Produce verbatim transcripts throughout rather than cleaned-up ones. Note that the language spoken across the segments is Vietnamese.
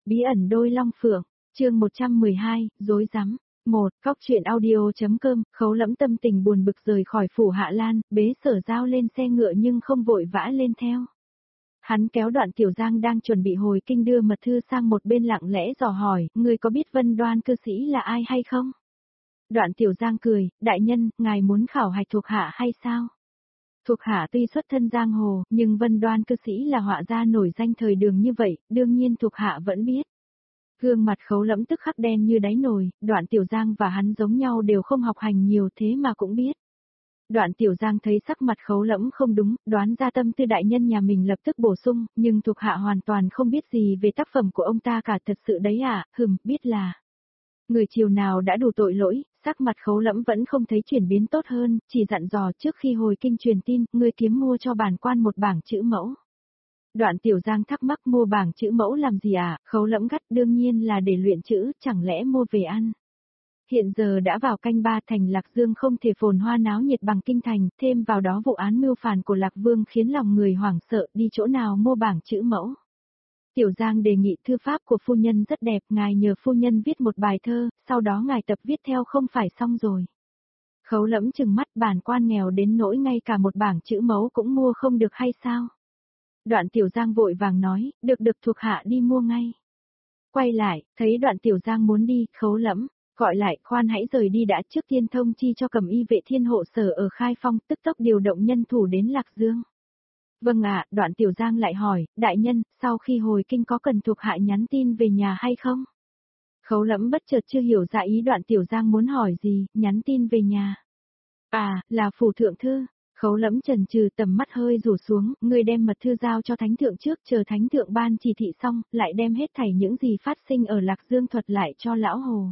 Bí ẩn đôi long phượng, chương một trăm mười hai, rối rắm. một. Cóc truyện audio.com, Khấu Lẫm tâm tình buồn bực rời khỏi phủ Hạ Lan, bế Sở Giao lên xe ngựa nhưng không vội vã lên theo. Hắn kéo Đoạn Tiểu Giang đang chuẩn bị hồi kinh đưa mật thư sang một bên lặng lẽ dò hỏi, người có biết Vân Đoan cư sĩ là ai hay không? Đoạn Tiểu Giang cười, đại nhân, ngài muốn khảo hạch thuộc hạ hay sao? Thuộc hạ tuy xuất thân giang hồ, nhưng Vân Đoan cư sĩ là họa gia nổi danh thời Đường như vậy, đương nhiên thuộc hạ vẫn biết. Gương mặt Khấu Lẫm tức khắc đen như đáy nồi, Đoạn Tiểu Giang và hắn giống nhau đều không học hành nhiều thế mà cũng biết. Đoạn Tiểu Giang thấy sắc mặt Khấu Lẫm không đúng, đoán ra tâm tư đại nhân nhà mình lập tức bổ sung, nhưng thuộc hạ hoàn toàn không biết gì về tác phẩm của ông ta cả, thật sự đấy à, hừm, biết là. Người chiều nào đã đủ tội lỗi, sắc mặt Khấu Lẫm vẫn không thấy chuyển biến tốt hơn, chỉ dặn dò trước khi hồi kinh truyền tin, ngươi kiếm mua cho bản quan một bảng chữ mẫu. Đoạn Tiểu Giang thắc mắc mua bảng chữ mẫu làm gì à, Khấu Lẫm gắt, đương nhiên là để luyện chữ, chẳng lẽ mua về ăn. Hiện giờ đã vào canh ba, thành Lạc Dương không thể phồn hoa náo nhiệt bằng kinh thành, thêm vào đó vụ án mưu phản của Lạc Vương khiến lòng người hoảng sợ, đi chỗ nào mua bảng chữ mẫu. Tiểu Giang đề nghị thư pháp của phu nhân rất đẹp, ngài nhờ phu nhân viết một bài thơ, sau đó ngài tập viết theo không phải xong rồi. Khấu Lẫm trừng mắt, bản quan nghèo đến nỗi ngay cả một bảng chữ mẫu cũng mua không được hay sao? Đoạn Tiểu Giang vội vàng nói, được được, thuộc hạ đi mua ngay. Quay lại, thấy Đoạn Tiểu Giang muốn đi, Khấu Lẫm gọi lại, khoan hãy rời đi đã, trước tiên thông chi cho Cẩm Y vệ thiên hộ sở ở Khai Phong, tức tốc điều động nhân thủ đến Lạc Dương. Vâng ạ, Đoạn Tiểu Giang lại hỏi, đại nhân, sau khi hồi kinh có cần thuộc hạ nhắn tin về nhà hay không? Khấu Lẫm bất chợt chưa hiểu ra ý Đoạn Tiểu Giang muốn hỏi gì, nhắn tin về nhà. À, là phủ thượng thư. Khấu Lẫm chần chừ, tầm mắt hơi rủ xuống, người đem mật thư giao cho thánh thượng trước, chờ thánh thượng ban chỉ thị xong, lại đem hết thảy những gì phát sinh ở Lạc Dương thuật lại cho lão hồ.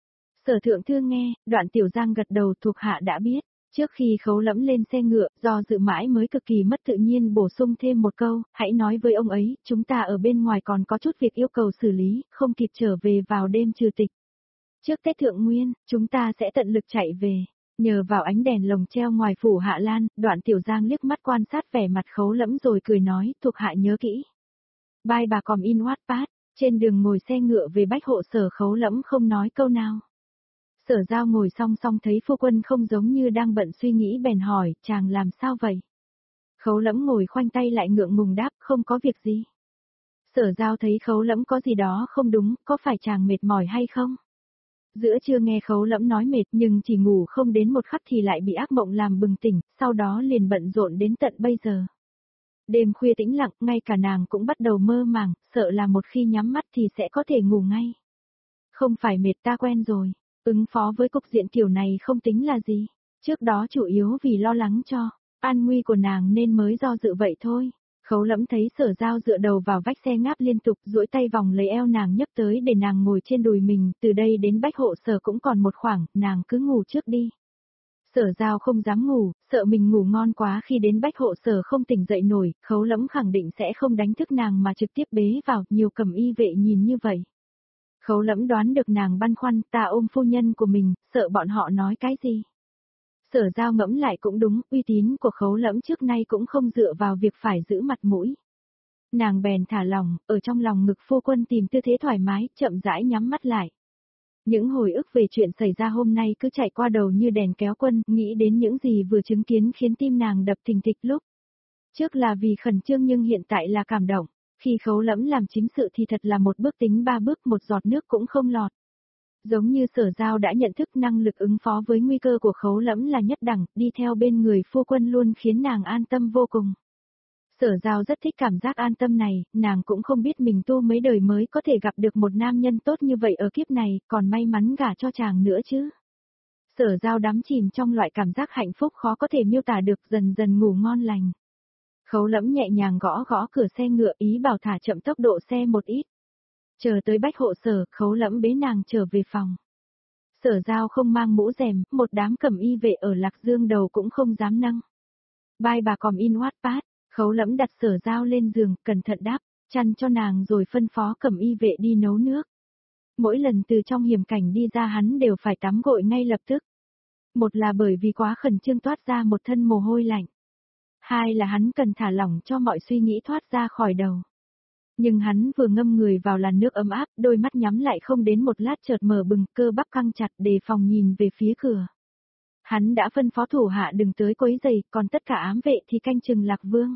Sở thượng thư nghe, Đoạn Tiểu Giang gật đầu, thuộc hạ đã biết. Trước khi Khấu Lẫm lên xe ngựa, do dự mãi mới cực kỳ mất tự nhiên bổ sung thêm một câu, hãy nói với ông ấy, chúng ta ở bên ngoài còn có chút việc yêu cầu xử lý, không kịp trở về vào đêm trừ tịch. Trước Tết Thượng Nguyên, chúng ta sẽ tận lực chạy về. Nhờ vào ánh đèn lồng treo ngoài phủ Hạ Lan, Đoạn Tiểu Giang liếc mắt quan sát vẻ mặt Khấu Lẫm rồi cười nói, thuộc hạ nhớ kỹ. Bye bà còm in Wattpad, trên đường ngồi xe ngựa về Bách Hộ Sở, Khấu Lẫm không nói câu nào. Sở Giao ngồi song song thấy phu quân không giống như đang bận suy nghĩ bèn hỏi, chàng làm sao vậy? Khấu Lẫm ngồi khoanh tay lại ngượng ngùng đáp, không có việc gì. Sở Giao thấy Khấu Lẫm có gì đó không đúng, có phải chàng mệt mỏi hay không? Giữa trưa nghe Khấu Lẫm nói mệt nhưng chỉ ngủ không đến một khắc thì lại bị ác mộng làm bừng tỉnh, sau đó liền bận rộn đến tận bây giờ. Đêm khuya tĩnh lặng, ngay cả nàng cũng bắt đầu mơ màng, sợ là một khi nhắm mắt thì sẽ có thể ngủ ngay. Không phải mệt, ta quen rồi. Ứng phó với cục diện kiểu này không tính là gì, trước đó chủ yếu vì lo lắng cho an nguy của nàng nên mới do dự vậy thôi. Khấu Lẫm thấy Sở Giao dựa đầu vào vách xe ngáp liên tục, duỗi tay vòng lấy eo nàng nhấc tới để nàng ngồi trên đùi mình, từ đây đến Bách Hộ Sở cũng còn một khoảng, nàng cứ ngủ trước đi. Sở Giao không dám ngủ, sợ mình ngủ ngon quá khi đến Bách Hộ Sở không tỉnh dậy nổi, Khấu Lẫm khẳng định sẽ không đánh thức nàng mà trực tiếp bế vào, nhiều Cẩm Y vệ nhìn như vậy. Khấu Lẫm đoán được nàng băn khoăn, ta ôm phu nhân của mình, sợ bọn họ nói cái gì. Sở Giao ngẫm lại cũng đúng, uy tín của Khấu Lẫm trước nay cũng không dựa vào việc phải giữ mặt mũi. Nàng bèn thả lòng, ở trong lòng ngực phu quân tìm tư thế thoải mái, chậm rãi nhắm mắt lại. Những hồi ức về chuyện xảy ra hôm nay cứ chạy qua đầu như đèn kéo quân, nghĩ đến những gì vừa chứng kiến khiến tim nàng đập thình thịch lúc. Trước là vì khẩn trương nhưng hiện tại là cảm động. Khi Khấu Lẫm làm chính sự thì thật là một bước tính ba bước, một giọt nước cũng không lọt. Giống như Sở Giao đã nhận thức năng lực ứng phó với nguy cơ của Khấu Lẫm là nhất đẳng, đi theo bên người phu quân luôn khiến nàng an tâm vô cùng. Sở Giao rất thích cảm giác an tâm này, nàng cũng không biết mình tu mấy đời mới có thể gặp được một nam nhân tốt như vậy ở kiếp này, còn may mắn gả cho chàng nữa chứ. Sở Giao đắm chìm trong loại cảm giác hạnh phúc khó có thể miêu tả được, dần dần ngủ ngon lành. Khấu Lẫm nhẹ nhàng gõ gõ cửa xe ngựa, ý bảo thả chậm tốc độ xe một ít. Chờ tới Bách Hộ Sở, Khấu Lẫm bế nàng trở về phòng. Sở Giao không mang mũ rèm, một đám Cẩm Y vệ ở Lạc Dương đầu cũng không dám nâng. Bye bà còm in Wattpad, Khấu Lẫm đặt Sở Giao lên giường, cẩn thận đáp chăn cho nàng rồi phân phó Cẩm Y vệ đi nấu nước. Mỗi lần từ trong hiểm cảnh đi ra hắn đều phải tắm gội ngay lập tức. Một là bởi vì quá khẩn trương toát ra một thân mồ hôi lạnh. Hai là hắn cần thả lỏng cho mọi suy nghĩ thoát ra khỏi đầu. Nhưng hắn vừa ngâm người vào làn nước ấm áp, đôi mắt nhắm lại không đến một lát chợt mở bừng, cơ bắp căng chặt đề phòng nhìn về phía cửa. Hắn đã phân phó thủ hạ đừng tới quấy rầy, còn tất cả ám vệ thì canh chừng Lạc Vương.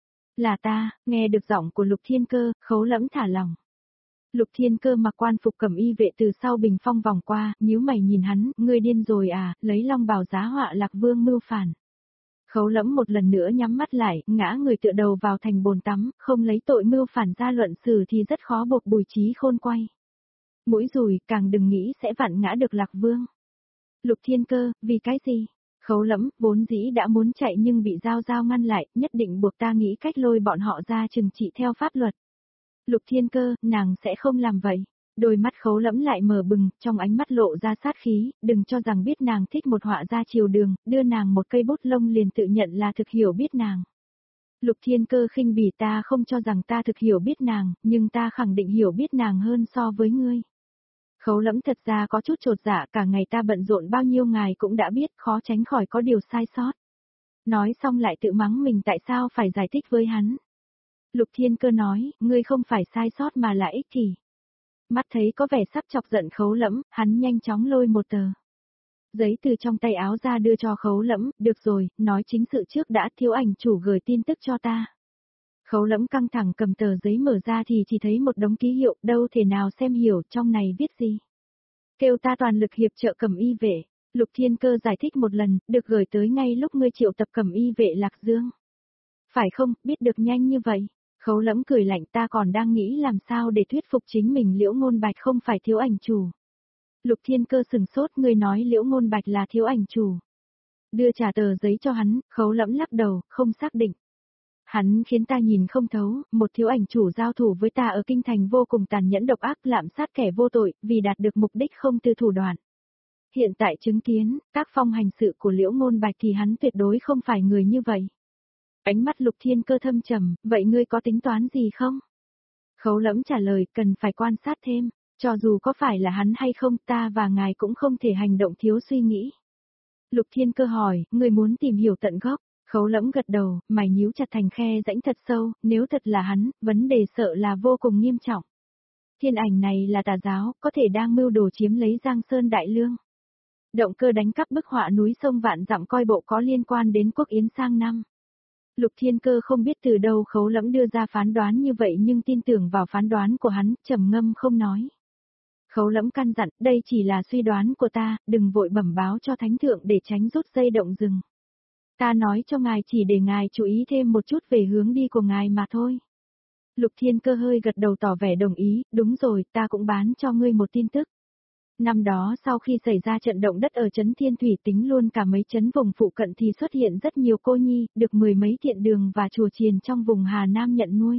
Là ta, nghe được giọng của Lục Thiên Cơ, Khấu Lẫm thả lòng. Lục Thiên Cơ mặc quan phục cẩm y vệ từ sau bình phong vòng qua, nhíu mày nhìn hắn, ngươi điên rồi à, lấy long bào giá họa Lạc Vương mưu phản. Khấu Lẫm một lần nữa nhắm mắt lại, ngã người tựa đầu vào thành bồn tắm, không lấy tội mưu phản ra luận xử thì rất khó buộc Bùi Chí Khôn quay. Mũi rùi, càng đừng nghĩ sẽ vặn ngã được Lạc Vương. Lục Thiên Cơ, vì cái gì? Khấu Lẫm, vốn dĩ đã muốn chạy nhưng bị Giao Giao ngăn lại, nhất định buộc ta nghĩ cách lôi bọn họ ra trừng trị theo pháp luật. Lục Thiên Cơ, nàng sẽ không làm vậy. Đôi mắt Khấu Lẫm lại mở bừng, trong ánh mắt lộ ra sát khí, đừng cho rằng biết nàng thích một họa gia triều đường, đưa nàng một cây bút lông liền tự nhận là thực hiểu biết nàng. Lục Thiên Cơ khinh bỉ, ta không cho rằng ta thực hiểu biết nàng, nhưng ta khẳng định hiểu biết nàng hơn so với ngươi. Khấu Lẫm thật ra có chút chột dạ, cả ngày ta bận rộn bao nhiêu ngài cũng đã biết, khó tránh khỏi có điều sai sót. Nói xong lại tự mắng mình tại sao phải giải thích với hắn. Lục Thiên Cơ nói, ngươi không phải sai sót mà là ích kỷ. Mắt thấy có vẻ sắp chọc giận Khấu Lẫm, hắn nhanh chóng lôi một tờ giấy từ trong tay áo ra đưa cho Khấu Lẫm, được rồi, nói chính sự trước đã, thiếu ảnh chủ gửi tin tức cho ta. Khấu Lẫm căng thẳng cầm tờ giấy mở ra thì chỉ thấy một đống ký hiệu, đâu thể nào xem hiểu trong này viết gì. Kêu ta toàn lực hiệp trợ Cẩm Y vệ. Lục Thiên Cơ giải thích một lần, được gửi tới ngay lúc ngươi triệu tập Cẩm Y vệ Lạc Dương. Phải không, biết được nhanh như vậy. Khấu Lẫm cười lạnh, ta còn đang nghĩ làm sao để thuyết phục chính mình Liễu Ngôn Bạch không phải thiếu ảnh chủ. Lục Thiên Cơ sừng sốt, ngươi nói Liễu Ngôn Bạch là thiếu ảnh chủ. Đưa trả tờ giấy cho hắn, Khấu Lẫm lắc đầu, không xác định. Hắn khiến ta nhìn không thấu, một thiếu ảnh chủ giao thủ với ta ở kinh thành vô cùng tàn nhẫn độc ác, lạm sát kẻ vô tội, vì đạt được mục đích không từ thủ đoạn. Hiện tại chứng kiến, tác phong hành sự của Liễu Ngôn Bạch thì hắn tuyệt đối không phải người như vậy. Ánh mắt Lục Thiên Cơ thâm trầm, vậy ngươi có tính toán gì không? Khấu Lẫm trả lời, cần phải quan sát thêm, cho dù có phải là hắn hay không, ta và ngài cũng không thể hành động thiếu suy nghĩ. Lục Thiên Cơ hỏi, ngươi muốn tìm hiểu tận gốc. Khấu Lẫm gật đầu, mày nhíu chặt thành khe rãnh thật sâu, nếu thật là hắn, vấn đề sợ là vô cùng nghiêm trọng. Thiên ảnh này là tà giáo, có thể đang mưu đồ chiếm lấy Giang Sơn Đại Lương. Động cơ đánh cắp bức họa núi sông vạn dặm coi bộ có liên quan đến quốc yến sang năm. Lục Thiên Cơ không biết từ đâu Khấu Lẫm đưa ra phán đoán như vậy nhưng tin tưởng vào phán đoán của hắn, trầm ngâm không nói. Khấu Lẫm căn dặn, đây chỉ là suy đoán của ta, đừng vội bẩm báo cho thánh thượng để tránh rút dây động rừng. Ta nói cho ngài chỉ để ngài chú ý thêm một chút về hướng đi của ngài mà thôi. Lục Thiên Cơ hơi gật đầu tỏ vẻ đồng ý, đúng rồi, ta cũng bán cho ngươi một tin tức. Năm đó sau khi xảy ra trận động đất ở trấn Thiên Thủy tính luôn cả mấy trấn vùng phụ cận thì xuất hiện rất nhiều cô nhi, được mười mấy thiện đường và chùa chiền trong vùng Hà Nam nhận nuôi.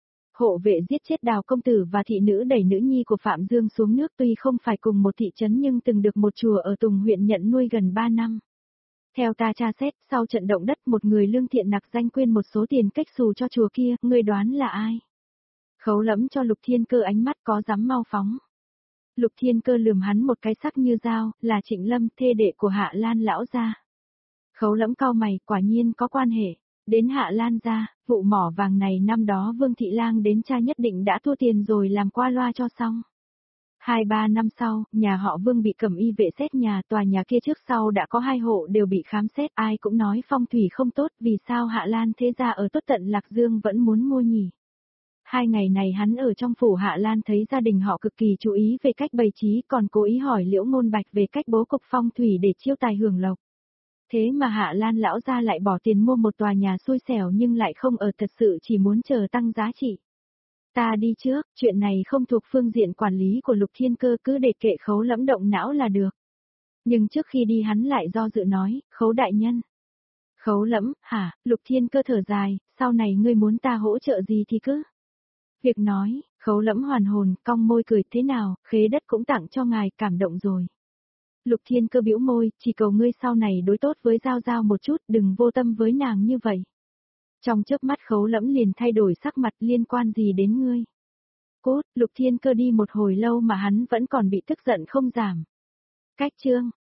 Hộ vệ giết chết Đào công tử và thị nữ đẩy nữ nhi của Phạm Dương xuống nước tuy không phải cùng một thị trấn nhưng từng được một chùa ở Tùng huyện nhận nuôi gần ba năm. Theo ta tra xét, sau trận động đất một người lương thiện nặc danh quyên một số tiền cách xù cho chùa kia, ngươi đoán là ai? Khấu Lẫm cho Lục Thiên Cơ ánh mắt có dám mau phóng. Lục Thiên Cơ lườm hắn một cái sắc như dao, là Trịnh Lâm, thê đệ của Hạ Lan lão gia. Khấu Lẫm cau mày, quả nhiên có quan hệ. Đến Hạ Lan gia, vụ mỏ vàng này năm đó Vương Thị Lang đến cha nhất định đã thua tiền rồi làm qua loa cho xong. Hai ba năm sau, nhà họ Vương bị Cẩm Y vệ xét nhà, tòa nhà kia trước sau đã có hai hộ đều bị khám xét, ai cũng nói phong thủy không tốt, vì sao Hạ Lan thế gia ở tốt tận Lạc Dương vẫn muốn mua nhỉ? Hai ngày này hắn ở trong phủ Hạ Lan thấy gia đình họ cực kỳ chú ý về cách bày trí, còn cố ý hỏi Liễu Ngôn Bạch về cách bố cục phong thủy để chiêu tài hưởng lộc. Thế mà Hạ Lan lão gia lại bỏ tiền mua một tòa nhà xui xẻo nhưng lại không ở, thật sự chỉ muốn chờ tăng giá trị. Ta đi trước, chuyện này không thuộc phương diện quản lý của Lục Thiên Cơ, cứ để kệ Khấu Lẫm động não là được. Nhưng trước khi đi hắn lại do dự nói, Khấu đại nhân. Khấu Lẫm, hả, Lục Thiên Cơ thở dài, sau này ngươi muốn ta hỗ trợ gì thì cứ. Việc nói, Khấu Lẫm hoàn hồn, cong môi cười, thế nào, khế đất cũng tặng cho ngài, cảm động rồi. Lục Thiên Cơ bĩu môi, chỉ cầu ngươi sau này đối tốt với Giao Giao một chút, đừng vô tâm với nàng như vậy. Trong chớp mắt Khấu Lẫm liền thay đổi sắc mặt, liên quan gì đến ngươi? Cốt, Lục Thiên Cơ đi một hồi lâu mà hắn vẫn còn bị tức giận không giảm. Cách chương